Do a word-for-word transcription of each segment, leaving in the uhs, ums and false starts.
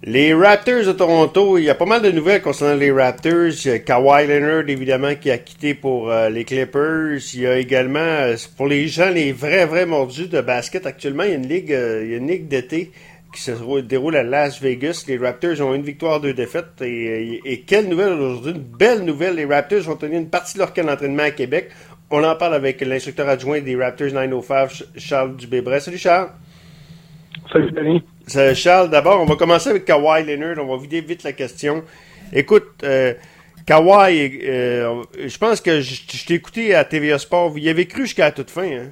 Les Raptors de Toronto, il y a pas mal de nouvelles concernant les Raptors. Il y a Kawhi Leonard, évidemment, qui a quitté pour euh, les Clippers. Il y a également, euh, pour les gens, les vrais, vrais mordus de basket, actuellement, il y a une ligue, euh, il y a une ligue d'été qui se déroule à Las Vegas. Les Raptors ont une victoire, deux défaites. Et, et, et quelle nouvelle aujourd'hui, une belle nouvelle. Les Raptors ont tenu une partie de leur camp d'entraînement à Québec. On en parle avec l'instructeur adjoint des Raptors neuf cent cinq, Charles Dubébret. Salut Charles. Salut Denis. Charles, d'abord, on va commencer avec Kawhi Leonard. On va vider vite la question. Écoute, euh, Kawhi, euh, je pense que je, je t'ai écouté à T V A Sport. Il avait cru jusqu'à la toute fin, hein?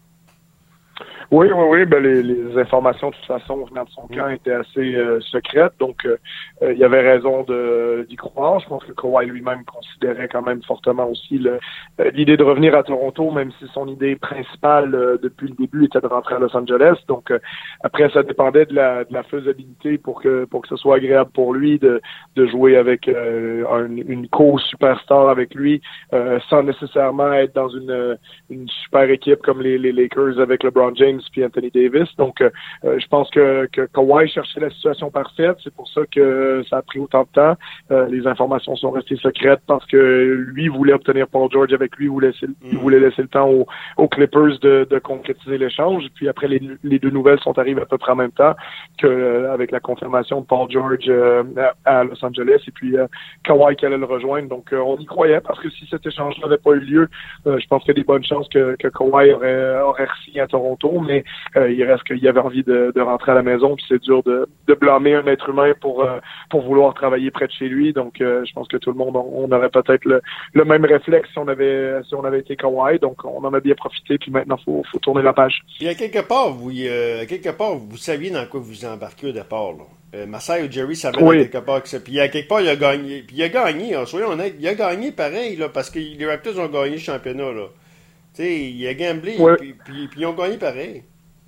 Oui, oui, oui. Ben les, les informations, de toute façon, venant de son camp, étaient assez euh, secrètes. Donc, euh, euh, il y avait raison de, d'y croire. Je pense que Kawhi lui-même considérait quand même fortement aussi le, euh, l'idée de revenir à Toronto, même si son idée principale euh, depuis le début était de rentrer à Los Angeles. Donc, euh, après, ça dépendait de la, de la faisabilité pour que pour que ce soit agréable pour lui de, de jouer avec euh, un, une co-superstar avec lui, euh, sans nécessairement être dans une, une super équipe comme les, les Lakers avec LeBron James puis Anthony Davis. Donc, euh, je pense que, que Kawhi cherchait la situation parfaite. C'est pour ça que ça a pris autant de temps. Euh, les informations sont restées secrètes parce que lui voulait obtenir Paul George avec lui. Il voulait laisser, il voulait laisser le temps aux, aux Clippers de, de concrétiser l'échange. Puis après, les, les deux nouvelles sont arrivées à peu près en même temps que euh, avec la confirmation de Paul George euh, à, à Los Angeles et puis euh, Kawhi qui allait le rejoindre. Donc, euh, on y croyait parce que si cet échange n'avait pas eu lieu, euh, je pense qu'il y a des bonnes chances que, que Kawhi aurait, aurait signé à Toronto. Mais euh, il reste qu'il avait envie de, de rentrer à la maison, puis c'est dur de, de blâmer un être humain pour euh, pour vouloir travailler près de chez lui. Donc, euh, je pense que tout le monde, on, on aurait peut-être le, le même réflexe si on avait si on avait été Kawhi. Donc, on en a bien profité, puis maintenant, faut faut tourner la page. Puis à quelque part, vous euh, quelque part, vous saviez dans quoi vous embarquez au départ, là. Euh, Masai Ujiri savait oui. Quelque part que ça. Puis à quelque part, il a gagné. Puis il a gagné, hein, soyons honnêtes, il a gagné pareil, là, parce que les Raptors ont gagné le championnat, là. Tu sais, il a gamblé, oui. puis, puis, puis ils ont gagné pareil.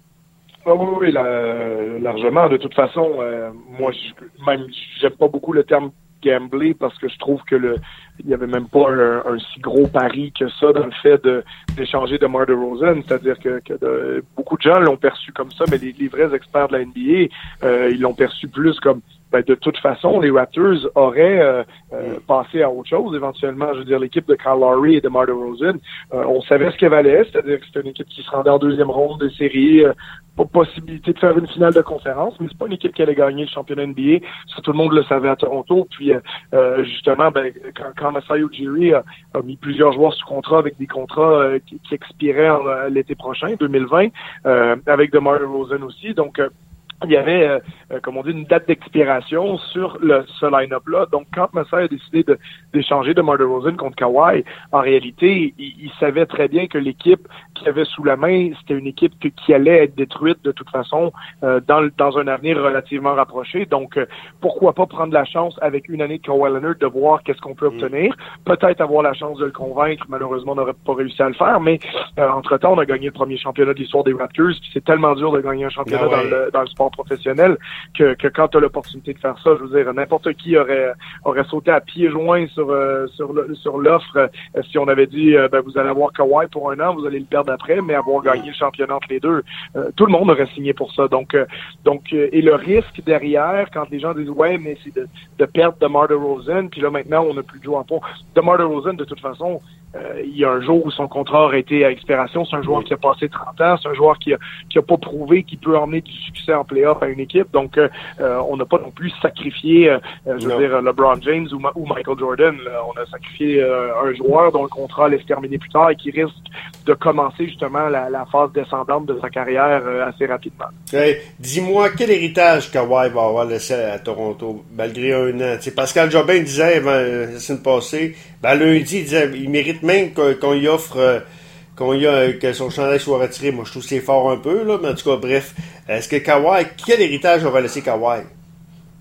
Ah oui, oui, la, largement. De toute façon, euh, moi, je, même, j'aime pas beaucoup le terme gambler parce que je trouve que le, il y avait même pas un, un si gros pari que ça dans le fait de, d'échanger de DeMar DeRozan. C'est-à-dire que, que de, beaucoup de gens l'ont perçu comme ça, mais les, les vrais experts de la N B A, euh, ils l'ont perçu plus comme ben, de toute façon, les Raptors auraient euh, euh, passé à autre chose éventuellement. Je veux dire, l'équipe de Kyle Lowry et de DeMar DeRozan, euh, on savait ce qu'elle valait, c'est-à-dire que c'était une équipe qui se rendait en deuxième ronde des séries, euh, pas possibilité de faire une finale de conférence, mais c'est pas une équipe qui allait gagner le championnat N B A. Ça, tout le monde le savait à Toronto. Puis euh, justement, ben, quand, quand Masai Ujiri a, a mis plusieurs joueurs sous contrat avec des contrats euh, qui, qui expiraient en, euh, l'été prochain, deux mille vingt, euh, avec DeMar DeRozan aussi. Donc euh, il y avait, euh, comme on dit, une date d'expiration sur le, ce line-up-là. Donc, quand Masai a décidé de, d'échanger DeMar DeRozan contre Kawhi, en réalité, il, il savait très bien que l'équipe qu'il avait sous la main, c'était une équipe que, qui allait être détruite de toute façon euh, dans, dans un avenir relativement rapproché. Donc, euh, pourquoi pas prendre la chance avec une année de Kawhi Leonard de voir qu'est-ce qu'on peut obtenir. Peut-être avoir la chance de le convaincre. Malheureusement, on n'aurait pas réussi à le faire. Mais euh, entre-temps, on a gagné le premier championnat de l'histoire des Raptors. Puis c'est tellement dur de gagner un championnat ah ouais. dans, le, dans le sport professionnel que, que quand tu as l'opportunité de faire ça, je veux dire, n'importe qui aurait aurait sauté à pieds joints sur euh, sur le, sur l'offre euh, si on avait dit euh, ben vous allez avoir Kawhi pour un an, vous allez le perdre après, mais avoir gagné le championnat entre les deux, euh, tout le monde aurait signé pour ça. Donc euh, donc euh, et le risque derrière, quand les gens disent ouais mais c'est de, de perdre DeMar DeRozan, puis là maintenant on n'a plus de joueur en pont. DeMar DeRozan de toute façon, Euh, il y a un jour où son contrat aurait été à expiration. C'est un joueur qui a passé trente ans. C'est un joueur qui a, qui a pas prouvé qu'il peut emmener du succès en play-off à une équipe. Donc, euh, on n'a pas non plus sacrifié, euh, je veux non. dire, LeBron James ou, Ma- ou Michael Jordan. Là. On a sacrifié euh, un joueur dont le contrat allait se terminer plus tard et qui risque de commencer justement la, la phase descendante de sa carrière euh, assez rapidement. Hey, dis-moi, quel héritage Kawhi va avoir laissé à Toronto, malgré un an? T'sais, Pascal Jobin disait avant, la semaine passée, ben, lundi, il disait il mérite même qu'on y offre euh, qu'on y a, que son chandail soit retiré. Moi, je trouve que c'est fort un peu, là, mais en tout cas, bref. Est-ce que Kawhi, quel héritage on va laisser Kawhi?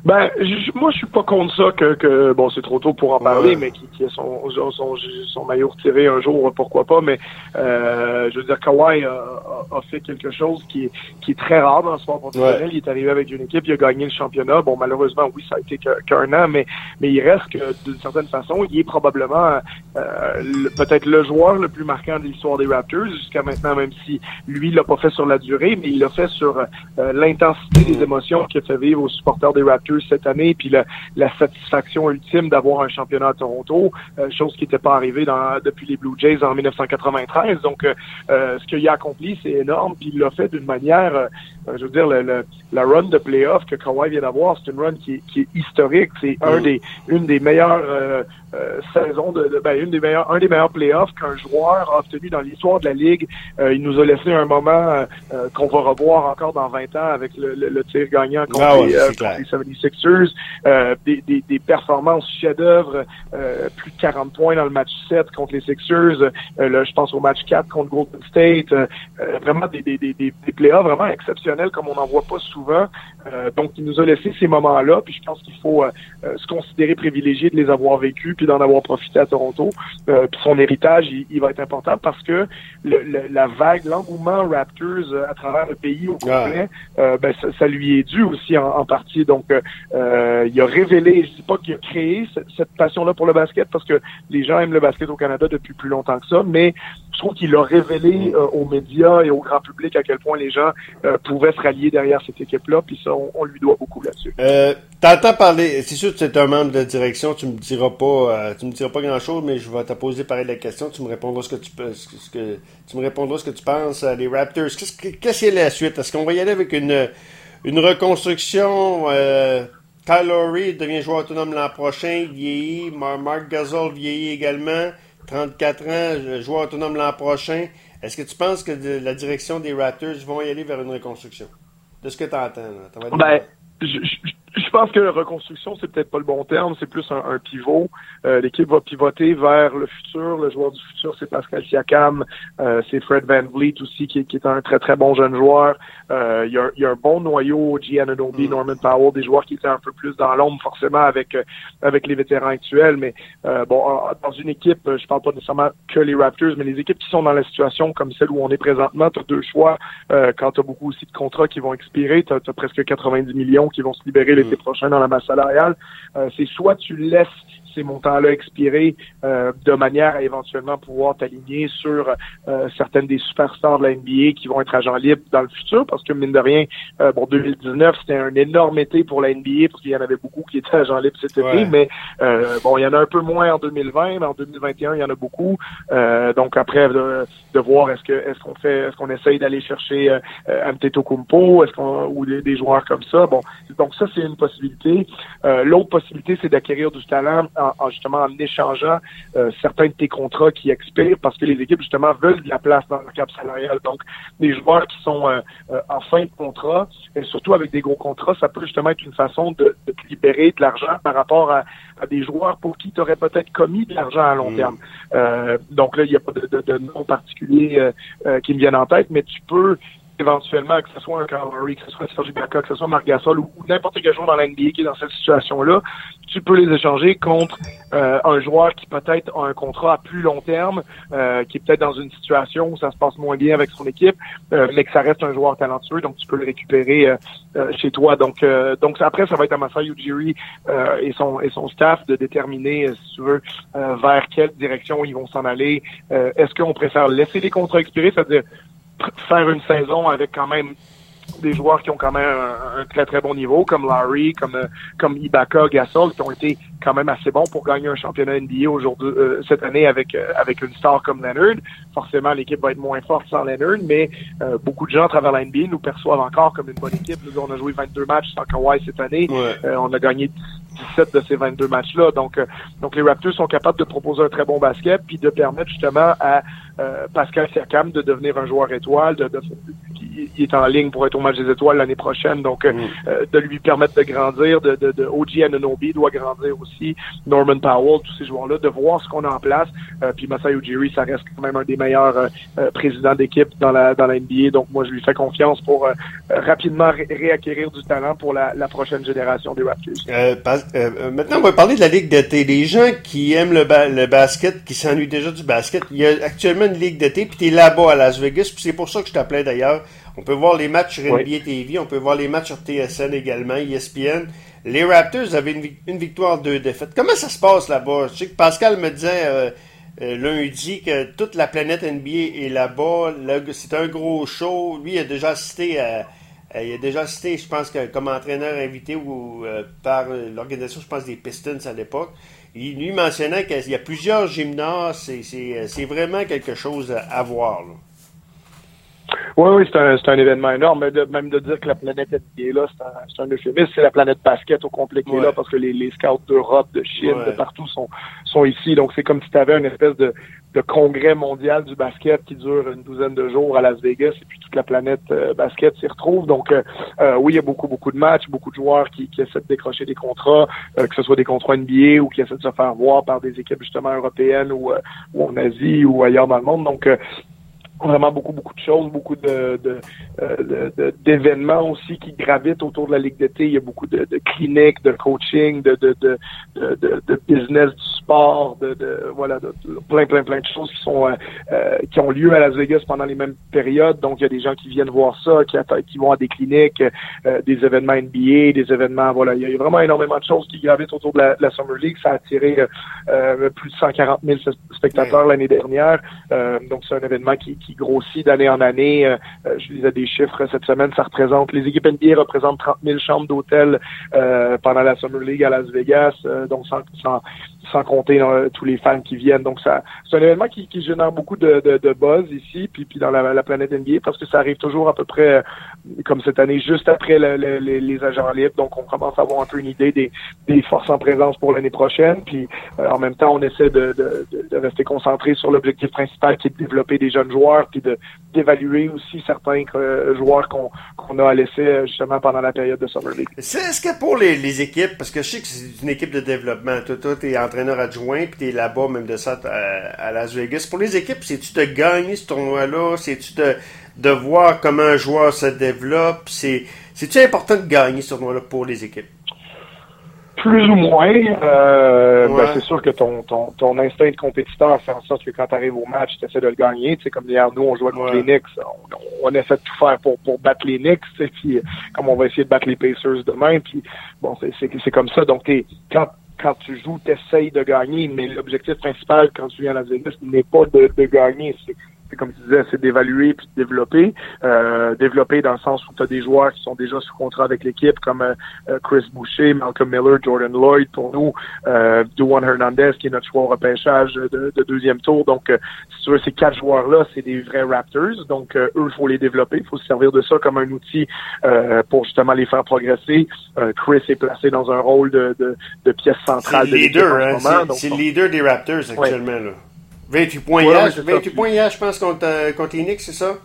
Ben, je, moi, je suis pas contre ça que, que bon, c'est trop tôt pour en parler, ouais. mais qui, qui ait son, son, son maillot retiré un jour, pourquoi pas, mais euh, je veux dire, Kawhi a, a, a fait quelque chose qui est, qui est très rare dans le sport professionnel. Ouais. Il est arrivé avec une équipe, il a gagné le championnat. Bon, malheureusement, oui, ça a été qu'un an, mais, mais il reste que, d'une certaine façon, il est probablement euh, le, peut-être le joueur le plus marquant de l'histoire des Raptors jusqu'à maintenant, même si lui, il l'a pas fait sur la durée, mais il l'a fait sur euh, l'intensité des émotions qu'il a fait vivre aux supporters des Raptors cette année, puis la, la satisfaction ultime d'avoir un championnat à Toronto, euh, chose qui n'était pas arrivée dans, depuis les Blue Jays en dix-neuf cent quatre-vingt-treize. Donc, euh, euh, ce qu'il a accompli, c'est énorme, puis il l'a fait d'une manière, euh, je veux dire, le, le, la run de playoff que Kawhi vient d'avoir, c'est une run qui est, qui est historique. C'est un des, une des meilleures euh, euh, saisons, de, de ben, une des meilleures, un des meilleurs playoffs qu'un joueur a obtenu dans l'histoire de la Ligue. Euh, il nous a laissé un moment euh, qu'on va revoir encore dans vingt ans avec le, le, le tir gagnant contre, ah ouais, les, euh, contre les soixante-sixers. Euh, des, des, des performances chef-d'œuvre, euh, plus de quarante points dans le match sept contre les Sixers. Euh, là, je pense au match quatre contre Golden State. Euh, vraiment des, des, des, des playoffs vraiment exceptionnels comme on n'en voit pas souvent. Euh, donc, il nous a laissé ces moments-là, puis je pense qu'il faut euh, se considérer privilégié de les avoir vécus puis d'en avoir profité à Toronto. Euh, puis son héritage, il, il va être important parce que le, le, la vague, l'engouement Raptors euh, à travers le pays au complet, ah. euh, ben, ça, ça lui est dû aussi en, en partie. Donc, euh, il a révélé, je dis pas qu'il a créé cette, cette passion-là pour le basket parce que les gens aiment le basket au Canada depuis plus longtemps que ça, mais je trouve qu'il a révélé euh, aux médias et au grand public à quel point les gens euh, pouvaient se rallier derrière cette équipe-là, puis ça, on, on lui doit beaucoup là-dessus. Euh, t'entends parler, c'est sûr que tu es un membre de direction, tu me diras pas, euh, tu me diras pas grand-chose, mais je vais te poser pareil la question, tu me répondras ce que tu peux, ce que, ce que tu me répondras ce que tu penses. Euh, les Raptors, qu'est-ce que qu'est-ce qu'il y a la suite? Est-ce qu'on va y aller avec une une reconstruction? Euh, Kyle Lowry devient joueur autonome l'an prochain, vieillit. Marc Gasol vieillit également, trente-quatre ans, joueur autonome l'an prochain. Est-ce que tu penses que de, la direction des Raptors vont y aller vers une reconstruction? De ce que tu entends, là. Ben, je, je, je pense que la reconstruction, c'est peut-être pas le bon terme, c'est plus un, un pivot. Euh, l'équipe va pivoter vers le futur. Le joueur du futur, c'est Pascal Siakam, euh, c'est Fred VanVleet aussi, qui, qui est un très très bon jeune joueur. Euh, il y a, y a un bon noyau, G. Anunoby, mm. Norman Powell, des joueurs qui étaient un peu plus dans l'ombre forcément avec avec les vétérans actuels. Mais euh, bon, dans une équipe, je parle pas nécessairement que les Raptors, mais les équipes qui sont dans la situation comme celle où on est présentement, tu as deux choix. Euh, quand tu as beaucoup aussi de contrats qui vont expirer, tu as presque quatre-vingt-dix millions qui vont se libérer l'été prochain dans la masse salariale. Euh, c'est soit tu laisses ces montants-là expirer euh, de manière à éventuellement pouvoir t'aligner sur euh, certaines des superstars de la N B A qui vont être agents libres dans le futur, parce que mine de rien, euh, bon, deux mille dix-neuf, c'était un énorme été pour la N B A, parce qu'il y en avait beaucoup qui étaient agents libres cet ouais. été, mais euh, bon, il y en a un peu moins en deux mille vingt, mais en deux mille vingt et un, il y en a beaucoup. Euh, donc après, de, de voir est-ce que est-ce qu'on fait, est-ce qu'on essaye d'aller chercher euh, Antetokounmpo, est-ce qu'on ou des, des joueurs comme ça. Bon, donc ça, c'est une possibilité. Euh, l'autre possibilité, c'est d'acquérir du talent en, en justement en échangeant euh, certains de tes contrats qui expirent, parce que les équipes justement veulent de la place dans le cap salarial. Donc des joueurs qui sont euh, euh, en fin de contrat, et surtout avec des gros contrats, ça peut justement être une façon de, de te libérer de l'argent par rapport à, à des joueurs pour qui tu aurais peut-être commis de l'argent à long mmh. terme. Euh, donc là, il n'y a pas de, de, de nom particulier euh, euh, qui me viennent en tête, mais tu peux éventuellement, que ce soit un Kyle Lowry, que ce soit Serge Ibaka, que ce soit Marc Gasol ou, ou n'importe quel joueur dans la N B A qui est dans cette situation-là, tu peux les échanger contre euh, un joueur qui peut-être a un contrat à plus long terme, euh, qui est peut-être dans une situation où ça se passe moins bien avec son équipe, euh, mais que ça reste un joueur talentueux, donc tu peux le récupérer euh, euh, chez toi. Donc, euh, donc après, ça va être à Masai Ujiri euh, et son et son staff de déterminer, euh, si tu veux, euh, vers quelle direction ils vont s'en aller. Euh, est-ce qu'on préfère laisser les contrats expirer, c'est-à-dire faire une saison avec quand même des joueurs qui ont quand même un, un très très bon niveau, comme Larry, comme comme Ibaka, Gasol, qui ont été quand même assez bons pour gagner un championnat N B A aujourd'hui euh, cette année avec euh, avec une star comme Leonard. Forcément, l'équipe va être moins forte sans Leonard, mais euh, beaucoup de gens à travers la N B A nous perçoivent encore comme une bonne équipe. Nous, on a joué vingt-deux matchs sans Kawhi cette année. Ouais. Euh, on a gagné dix-sept de ces vingt-deux matchs-là. Donc, euh, donc les Raptors sont capables de proposer un très bon basket puis de permettre justement à euh, Pascal Siakam de devenir un joueur étoile, de, de, il est en ligne pour être au match des étoiles l'année prochaine, donc mm. euh, de lui permettre de grandir, de, de, de O G Anunoby doit grandir aussi, Norman Powell, tous ces joueurs-là, de voir ce qu'on a en place. Euh, puis Masai Ujiri, ça reste quand même un des meilleurs euh, euh, présidents d'équipe dans la dans la N B A, donc moi je lui fais confiance pour euh, rapidement ré- réacquérir du talent pour la, la prochaine génération des Raptors. Euh, euh, maintenant, on va parler de la Ligue d'été. Les gens qui aiment le, ba- le basket, qui s'ennuient déjà du basket, il y a actuellement une Ligue d'été, puis tu es là-bas à Las Vegas, puis c'est pour ça que je t'appelais d'ailleurs. On peut voir les matchs sur oui. N B A T V, on peut voir les matchs sur T S N également, E S P N. Les Raptors avaient une, une victoire, deux défaites. Comment ça se passe là-bas? Je sais que Pascal me disait euh, euh, lundi que toute la planète N B A est là-bas. Là, c'est un gros show. Lui, il a déjà assisté à... Il a déjà assisté, je pense, que comme entraîneur invité ou euh, par l'organisation, je pense, des Pistons à l'époque. Il lui mentionnait qu'il y a plusieurs gymnases. C'est, c'est, c'est vraiment quelque chose à voir. Là. Oui, oui, c'est un, c'est un événement énorme. Mais de, même de dire que la planète N B A est là, c'est un, c'est un euphémisme. C'est la planète basket au complet qui ouais. est là parce que les, les scouts d'Europe, de Chine, ouais. de partout sont, sont ici. Donc, c'est comme si tu avais une espèce de, de congrès mondial du basket qui dure une douzaine de jours à Las Vegas et puis toute la planète euh, basket s'y retrouve. Donc, euh, euh, oui, il y a beaucoup, beaucoup de matchs, beaucoup de joueurs qui, qui essaient de décrocher des contrats, euh, que ce soit des contrats N B A ou qui essaient de se faire voir par des équipes justement européennes ou, euh, ou en Asie ou ailleurs dans le monde. Donc, euh, vraiment beaucoup, beaucoup de choses, beaucoup de, de, de, de d'événements aussi qui gravitent autour de la Ligue d'été. Il y a beaucoup de, de cliniques, de coaching, de, de, de, de, de business du sport, de, de voilà, de, de plein, plein, plein de choses qui sont euh, qui ont lieu à Las Vegas pendant les mêmes périodes. Donc, il y a des gens qui viennent voir ça, qui, qui vont à des cliniques, euh, des événements N B A, des événements, voilà. Il y a vraiment énormément de choses qui gravitent autour de la, de la Summer League. Ça a attiré euh, plus de cent quarante mille spectateurs l'année dernière. Euh, donc, c'est un événement qui qui grossit d'année en année. Euh, je lisais des chiffres cette semaine, ça représente, les équipes N B A représentent trente mille chambres d'hôtel euh, pendant la Summer League à Las Vegas, euh, donc sans, sans, sans compter euh, tous les fans qui viennent. Donc ça, c'est un événement qui, qui génère beaucoup de, de, de buzz ici, puis, puis dans la, la planète N B A, parce que ça arrive toujours à peu près, comme cette année, juste après le, le, les, les agents libres. Donc on commence à avoir un peu une idée des, des forces en présence pour l'année prochaine. Puis euh, en même temps, on essaie de, de, de rester concentré sur l'objectif principal qui est de développer des jeunes joueurs, puis de d'évaluer aussi certains euh, joueurs qu'on qu'on a laissés justement pendant la période de Summer League. C'est, est-ce que pour les, les équipes, parce que je sais que c'est une équipe de développement, toi, toi t'es entraîneur adjoint, puis t'es là-bas même de ça à, à Las Vegas. Pour les équipes, c'est-tu de gagner ce tournoi-là? C'est-tu de, de voir comment un joueur se développe? C'est, c'est-tu important de gagner ce tournoi-là pour les équipes? Plus ou moins. Euh, ouais. ben, c'est sûr que ton, ton, ton instinct de compétiteur fait en sorte que quand tu arrives au match, tu essaies de le gagner. Tu sais, comme hier, nous, on jouait contre ouais. les Knicks. On, on essaie de tout faire pour, pour battre les Knicks. Tu sais, puis, comme on va essayer de battre les Pacers demain. Puis, bon, c'est, c'est, c'est comme ça. Donc, t'es, quand, quand tu joues, tu essayes de gagner. Mais l'objectif principal, quand tu viens à Las Vegas, n'est pas de, de gagner. C'est, c'est comme tu disais, c'est d'évaluer puis de développer. Euh, développer dans le sens où tu as des joueurs qui sont déjà sous contrat avec l'équipe, comme euh, Chris Boucher, Malcolm Miller, Jordan Lloyd pour nous, euh, Duan Hernandez, qui est notre joueur au repêchage de, de deuxième tour. Donc, euh, si tu veux, ces quatre joueurs-là, c'est des vrais Raptors. Donc, euh, eux, il faut les développer. Il faut se servir de ça comme un outil euh, pour justement les faire progresser. Euh, Chris est placé dans un rôle de, de, de pièce centrale. C'est le leader, hein? C'est, donc, c'est le leader des Raptors actuellement, ouais. là. vingt-huit points ouais, hier, vingt-huit points hier, je pense, contre, euh, contre les Knicks, c'est ça?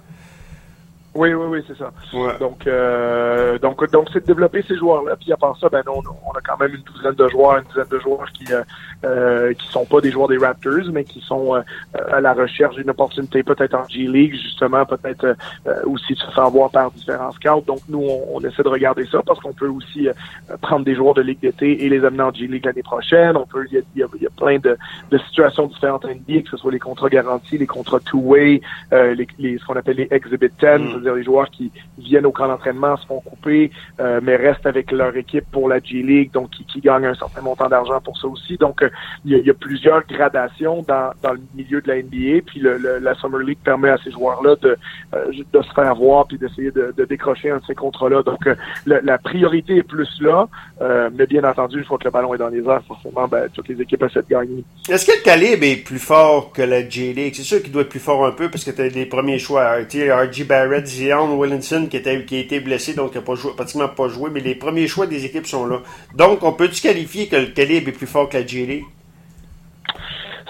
Oui, oui, oui, c'est ça. Ouais. Donc, euh, donc, donc, c'est de développer ces joueurs-là. Puis à part ça, ben, on, on a quand même une douzaine de joueurs, une dizaine de joueurs qui, euh, euh, qui sont pas des joueurs des Raptors, mais qui sont euh, à la recherche d'une opportunité, peut-être en G-League, justement, peut-être euh, aussi de se faire voir par différents scouts. Donc, nous, on, on essaie de regarder ça parce qu'on peut aussi euh, prendre des joueurs de Ligue d'été et les amener en G-League l'année prochaine. On peut, il y a, il y a, il y a plein de, de situations différentes en N B A, que ce soit les contrats garantis, les contrats two-way, euh, les, les, ce qu'on appelle les Exhibit dix, mm. c'est-à-dire les joueurs qui viennent au camp d'entraînement, se font couper, euh, mais restent avec leur équipe pour la G-League, donc qui, qui gagnent un certain montant d'argent pour ça aussi. Donc, euh, il, y a, il y a plusieurs gradations dans, dans le milieu de la N B A, puis le, le, la Summer League permet à ces joueurs-là de, euh, de se faire voir puis d'essayer de, de décrocher un de ces contrats-là. Donc, euh, le, la priorité est plus là, euh, mais bien entendu, une fois que le ballon est dans les airs, forcément, ben, toutes les équipes essaient de gagner. Est-ce que le calibre est plus fort que la G-League? C'est sûr qu'il doit être plus fort un peu parce que tu as les premiers choix. Tu sais, R J Barrett, Zion Williamson qui, était, qui a été blessé, donc il n'a pas joué, pratiquement pas joué, mais les premiers choix des équipes sont là. Donc, on peut-tu qualifier que le calibre est plus fort que la G-League?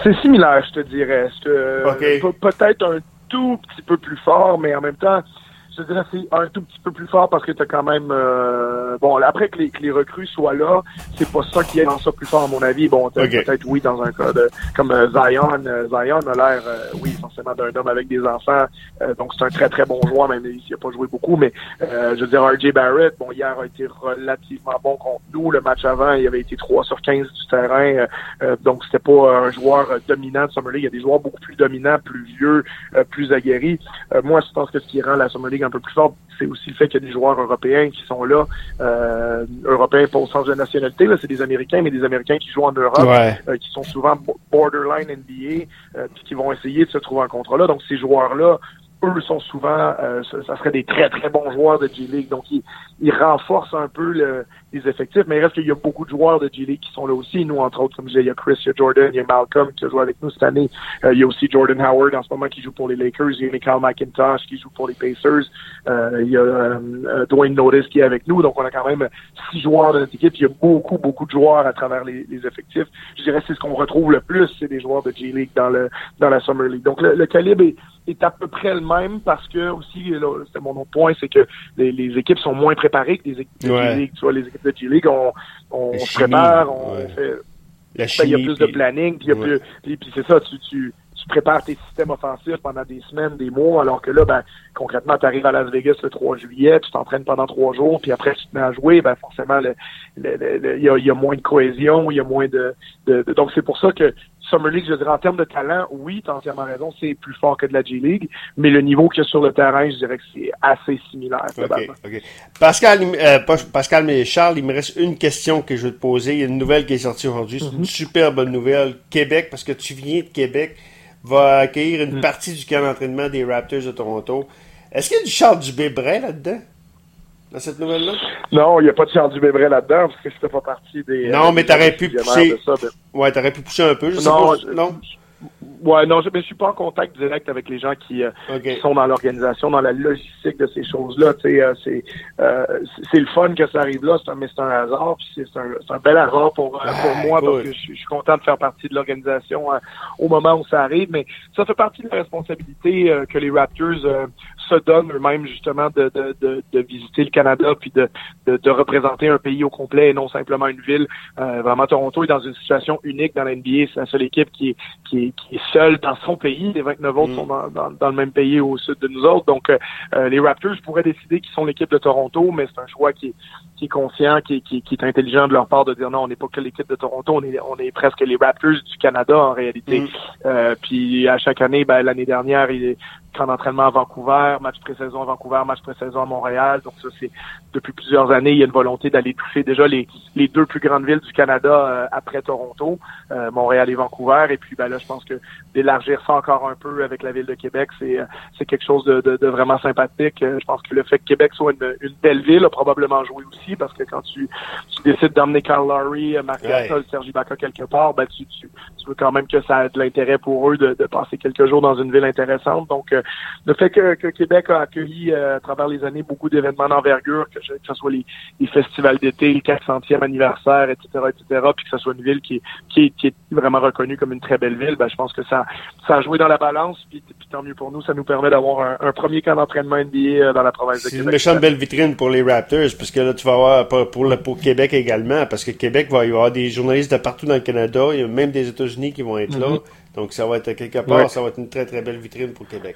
C'est similaire, je te dirais. Je, okay. pe- peut-être un tout petit peu plus fort, mais en même temps, je te dirais c'est un tout petit peu plus fort parce que tu as quand même... Euh, bon, après que les, que les recrues soient là, c'est pas ça qui rend ça plus fort, à mon avis. Bon, okay. peut-être, oui, dans un cas de comme euh, Zion. Euh, Zion a l'air, euh, oui, forcément, d'un homme avec des enfants. Euh, donc, c'est un très, très bon joueur, même s'il n'a pas joué beaucoup. Mais, euh, je veux dire, R J Barrett, bon, hier a été relativement bon contre nous. Le match avant, il avait été trois sur quinze du terrain. Euh, donc, c'était pas un joueur euh, dominant de Summer League. Il y a des joueurs beaucoup plus dominants, plus vieux, euh, plus aguerris. Euh, moi, je pense que ce qui rend la Summer League un peu plus forte, c'est aussi le fait qu'il y a des joueurs européens qui sont là, euh, européens pas au sens de nationalité, là, c'est des Américains, mais des Américains qui jouent en Europe, ouais. euh, qui sont souvent borderline N B A, euh, puis qui vont essayer de se trouver un contrat là. Donc, ces joueurs-là, eux sont souvent, euh, ça, ça serait des très, très bons joueurs de G-League. Donc, ils, ils renforcent un peu le, les effectifs, mais il reste qu'il y a beaucoup de joueurs de G-League qui sont là aussi. Nous, entre autres, comme je disais, il y a Chris, il y a Jordan, il y a Malcolm qui a joué avec nous cette année. Euh, il y a aussi Jordan Howard en ce moment qui joue pour les Lakers. Il y a Mikal McIntosh qui joue pour les Pacers. Euh, il y a euh, Dwayne Notice qui est avec nous. Donc, on a quand même six joueurs de notre équipe. Il y a beaucoup, beaucoup de joueurs à travers les, les effectifs. Je dirais que c'est ce qu'on retrouve le plus, c'est des joueurs de G-League dans le dans la Summer League. Donc, le, le calibre est, est à peu près le même parce que aussi, là, c'était mon autre point, c'est que les, les équipes sont moins préparées que les équipes de ouais. G-League. Tu vois, les équipes de G-League, on, on se prépare, on ouais. fait... La chimie, il y a plus puis... de planning, puis il y a ouais. plus... Puis, puis c'est ça, tu... tu tu prépares tes systèmes offensifs pendant des semaines, des mois, alors que là, ben, concrètement, tu arrives à Las Vegas le trois juillet, tu t'entraînes pendant trois jours, puis après, tu te mets à jouer, ben, forcément, il le, le, le, y, a, y a moins de cohésion, il y a moins de, de, de... Donc, c'est pour ça que Summer League, je dirais, en termes de talent, oui, tu as entièrement raison, c'est plus fort que de la G-League, mais le niveau qu'il y a sur le terrain, je dirais que c'est assez similaire. Okay, okay. Pascal, euh, Pascal, mais Charles, il me reste une question que je veux te poser. Il y a une nouvelle qui est sortie aujourd'hui, c'est mm-hmm. une super bonne nouvelle. Québec, parce que tu viens de Québec, va accueillir une mmh. partie du camp d'entraînement des Raptors de Toronto. Est-ce qu'il y a du Charles Dubé-Bray là-dedans? Dans cette nouvelle-là? Non, il n'y a pas de Charles Dubé-Bray là-dedans, parce que je ne fais pas partie des... Non, euh, mais t'aurais pu pousser... Ça, mais... Ouais, t'aurais pu pousser un peu, je sais non, pas. Je... Non, Ouais, non, je ne suis pas en contact direct avec les gens qui, euh, okay. qui sont dans l'organisation, dans la logistique de ces choses-là. Tu sais, euh, c'est euh, c'est le fun que ça arrive là, c'est un, mais c'est un hasard, puis c'est un, c'est un bel hasard pour, ah, pour moi, cool. Parce que je, je suis content de faire partie de l'organisation euh, au moment où ça arrive, mais ça fait partie de la responsabilité euh, que les Raptors euh, se donnent eux-mêmes, justement, de, de, de, de visiter le Canada, puis de, de, de représenter un pays au complet et non simplement une ville. Euh, vraiment, Toronto est dans une situation unique dans la N B A, c'est la seule équipe qui est, qui est, qui est seul dans son pays. Les vingt-neuf autres mm. sont dans, dans, dans le même pays au sud de nous autres. Donc, euh, les Raptors pourraient décider qu'ils sont l'équipe de Toronto, mais c'est un choix qui est, qui est conscient, qui est, qui, qui est intelligent de leur part de dire non, on n'est pas que l'équipe de Toronto, on est, on est presque les Raptors du Canada en réalité. Mm. Euh, puis à chaque année, ben, l'année dernière, il est camp d'entraînement à Vancouver, match pré-saison à Vancouver, match pré-saison à Montréal. Donc ça, c'est depuis plusieurs années, il y a une volonté d'aller toucher déjà les, les deux plus grandes villes du Canada euh, après Toronto, euh, Montréal et Vancouver. Et puis ben là, je pense que d'élargir ça encore un peu avec la ville de Québec, c'est c'est quelque chose de, de, de vraiment sympathique. Je pense que le fait que Québec soit une, une belle ville a probablement joué aussi, parce que quand tu, tu décides d'emmener Kyle Lowry, Marc Gasol, Serge Ibaka quelque part, ben tu, tu, tu veux quand même que ça ait de l'intérêt pour eux de, de passer quelques jours dans une ville intéressante. Donc euh, le fait que, que Québec a accueilli euh, à travers les années beaucoup d'événements d'envergure, que, que ce soit les, les festivals d'été, le quatre centième anniversaire, et cetera, et cetera, puis que ce soit une ville qui est, qui est, qui est vraiment reconnue comme une très belle ville, ben je pense que ça, ça a joué dans la balance, puis, puis tant mieux pour nous, ça nous permet d'avoir un, un premier camp d'entraînement N B A dans la province de C'est Québec. C'est une méchante belle vitrine pour les Raptors, parce que là, tu vas avoir pour, pour, le, pour Québec également, parce que Québec va y avoir des journalistes de partout dans le Canada, il y a même des États-Unis qui vont être mm-hmm. là, donc ça va être quelque part, ouais. ça va être une très très belle vitrine pour Québec.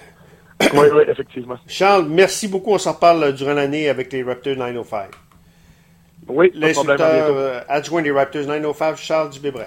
Oui, oui, effectivement. Charles, merci beaucoup. On s'en reparle durant l'année avec les Raptors neuf cent cinq. Oui, pas de problème. L'instructeur euh, adjoint des Raptors neuf cent cinq, Charles Dubé-Bray.